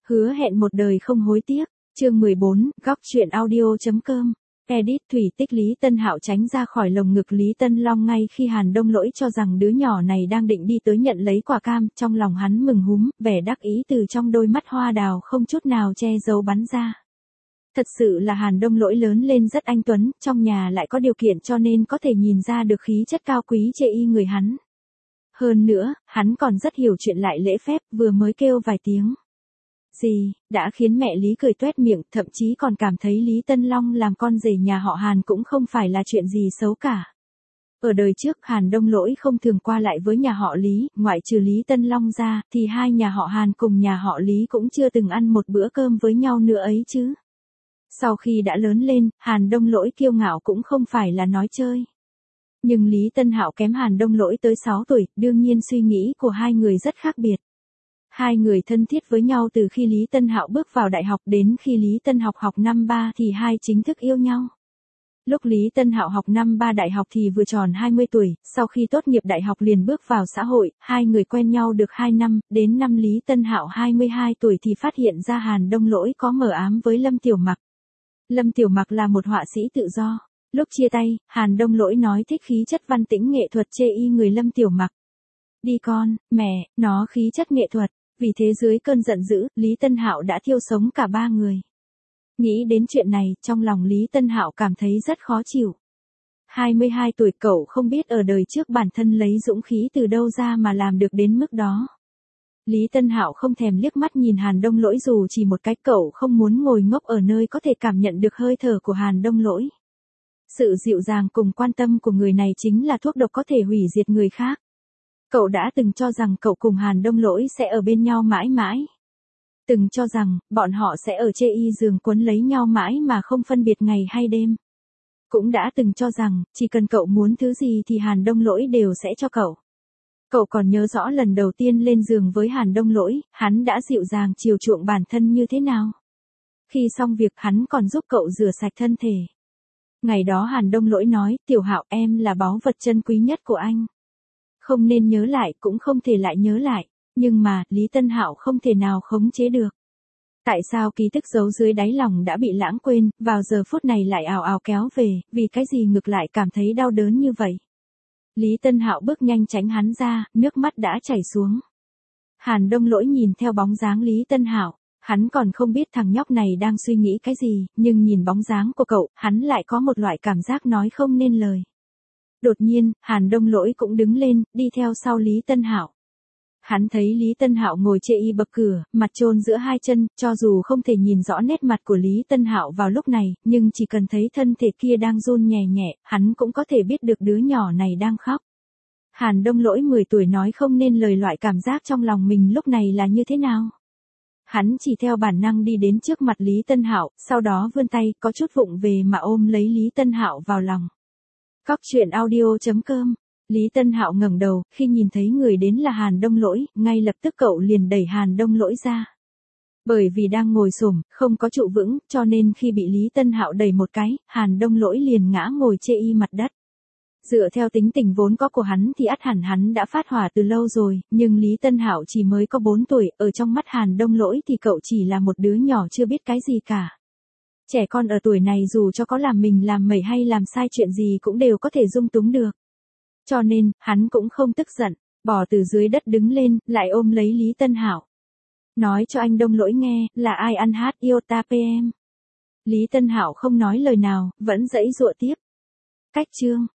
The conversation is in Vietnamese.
Hứa hẹn một đời không hối tiếc. Chương 14, góc truyện audio.com. Edit Thủy Tích. Lý Tân Hạo tránh ra khỏi lồng ngực Lý Tân Long ngay khi Hàn Đông Lỗi cho rằng đứa nhỏ này đang định đi tới nhận lấy quả cam, trong lòng hắn mừng húm, vẻ đắc ý từ trong đôi mắt hoa đào không chút nào che giấu bắn ra. Thật sự là Hàn Đông Lỗi lớn lên rất anh tuấn, trong nhà lại có điều kiện cho nên có thể nhìn ra được khí chất cao quý chê y người hắn. Hơn nữa, hắn còn rất hiểu chuyện lại lễ phép, vừa mới kêu vài tiếng gì, đã khiến mẹ Lý cười toét miệng, thậm chí còn cảm thấy Lý Tân Long làm con rể nhà họ Hàn cũng không phải là chuyện gì xấu cả. Ở đời trước Hàn Đông Lỗi không thường qua lại với nhà họ Lý, ngoại trừ Lý Tân Long ra, thì hai nhà họ Hàn cùng nhà họ Lý cũng chưa từng ăn một bữa cơm với nhau nữa ấy chứ. Sau khi đã lớn lên, Hàn Đông Lỗi kiêu ngạo cũng không phải là nói chơi. Nhưng Lý Tân Hạo kém Hàn Đông Lỗi tới 6 tuổi, đương nhiên suy nghĩ của hai người rất khác biệt. Hai người thân thiết với nhau từ khi Lý Tân Hạo bước vào đại học đến khi Lý Tân học năm 3 thì hai chính thức yêu nhau. Lúc Lý Tân Hạo học năm 3 đại học thì vừa tròn 20 tuổi, sau khi tốt nghiệp đại học liền bước vào xã hội, hai người quen nhau được 2 năm, đến năm Lý Tân Hạo 22 tuổi thì phát hiện ra Hàn Đông Lỗi có mờ ám với Lâm Tiểu Mặc. Lâm Tiểu Mặc là một họa sĩ tự do. Lúc chia tay, Hàn Đông Lỗi nói thích khí chất văn tĩnh nghệ thuật chê y người Lâm Tiểu Mặc. Đi con, mẹ, nó khí chất nghệ thuật. Vì thế dưới cơn giận dữ, Lý Tân Hạo đã thiêu sống cả ba người. Nghĩ đến chuyện này, trong lòng Lý Tân Hạo cảm thấy rất khó chịu. 22 tuổi cậu không biết ở đời trước bản thân lấy dũng khí từ đâu ra mà làm được đến mức đó. Lý Tân Hạo không thèm liếc mắt nhìn Hàn Đông Lỗi dù chỉ một cái, cậu không muốn ngồi ngốc ở nơi có thể cảm nhận được hơi thở của Hàn Đông Lỗi. Sự dịu dàng cùng quan tâm của người này chính là thuốc độc có thể hủy diệt người khác. Cậu đã từng cho rằng cậu cùng Hàn Đông Lỗi sẽ ở bên nhau mãi mãi. Từng cho rằng, bọn họ sẽ ở chê y giường quấn lấy nhau mãi mà không phân biệt ngày hay đêm. Cũng đã từng cho rằng, chỉ cần cậu muốn thứ gì thì Hàn Đông Lỗi đều sẽ cho cậu. Cậu còn nhớ rõ lần đầu tiên lên giường với Hàn Đông Lỗi, hắn đã dịu dàng chiều chuộng bản thân như thế nào. Khi xong việc hắn còn giúp cậu rửa sạch thân thể. Ngày đó Hàn Đông Lỗi nói, Tiểu Hạo em là báu vật chân quý nhất của anh. Không nên nhớ lại cũng không thể lại nhớ lại, nhưng mà Lý Tân Hạo không thể nào khống chế được. Tại sao ký tức giấu dưới đáy lòng đã bị lãng quên, vào giờ phút này lại ào ào kéo về, vì cái gì ngược lại cảm thấy đau đớn như vậy. Lý Tân Hạo bước nhanh tránh hắn ra, nước mắt đã chảy xuống. Hàn Đông Lỗi nhìn theo bóng dáng Lý Tân Hạo, hắn còn không biết thằng nhóc này đang suy nghĩ cái gì, nhưng nhìn bóng dáng của cậu, hắn lại có một loại cảm giác nói không nên lời. Đột nhiên, Hàn Đông Lỗi cũng đứng lên, đi theo sau Lý Tân Hạo. Hắn thấy Lý Tân Hạo ngồi chê y bậc cửa, mặt chôn giữa hai chân, cho dù không thể nhìn rõ nét mặt của Lý Tân Hạo vào lúc này, nhưng chỉ cần thấy thân thể kia đang run nhẹ nhẹ, hắn cũng có thể biết được đứa nhỏ này đang khóc. Hàn Đông Lỗi 10 tuổi nói không nên lời loại cảm giác trong lòng mình lúc này là như thế nào. Hắn chỉ theo bản năng đi đến trước mặt Lý Tân Hạo, sau đó vươn tay, có chút vụng về mà ôm lấy Lý Tân Hạo vào lòng. Góc truyện audio.com. Lý Tân Hạo ngẩng đầu, khi nhìn thấy người đến là Hàn Đông Lỗi, ngay lập tức cậu liền đẩy Hàn Đông Lỗi ra. Bởi vì đang ngồi xổm, không có trụ vững, cho nên khi bị Lý Tân Hạo đẩy một cái, Hàn Đông Lỗi liền ngã ngồi chê y mặt đất. Dựa theo tính tình vốn có của hắn thì ắt hẳn hắn đã phát hỏa từ lâu rồi, nhưng Lý Tân Hạo chỉ mới có 4 tuổi, ở trong mắt Hàn Đông Lỗi thì cậu chỉ là một đứa nhỏ chưa biết cái gì cả. Trẻ con ở tuổi này dù cho có làm mình làm mẩy hay làm sai chuyện gì cũng đều có thể dung túng được. Cho nên, hắn cũng không tức giận, bò từ dưới đất đứng lên, lại ôm lấy Lý Tân Hạo. Nói cho anh Đông Lỗi nghe, là ai ăn hát Iota PM. Lý Tân Hạo không nói lời nào, vẫn giãy giụa tiếp. Cách chương.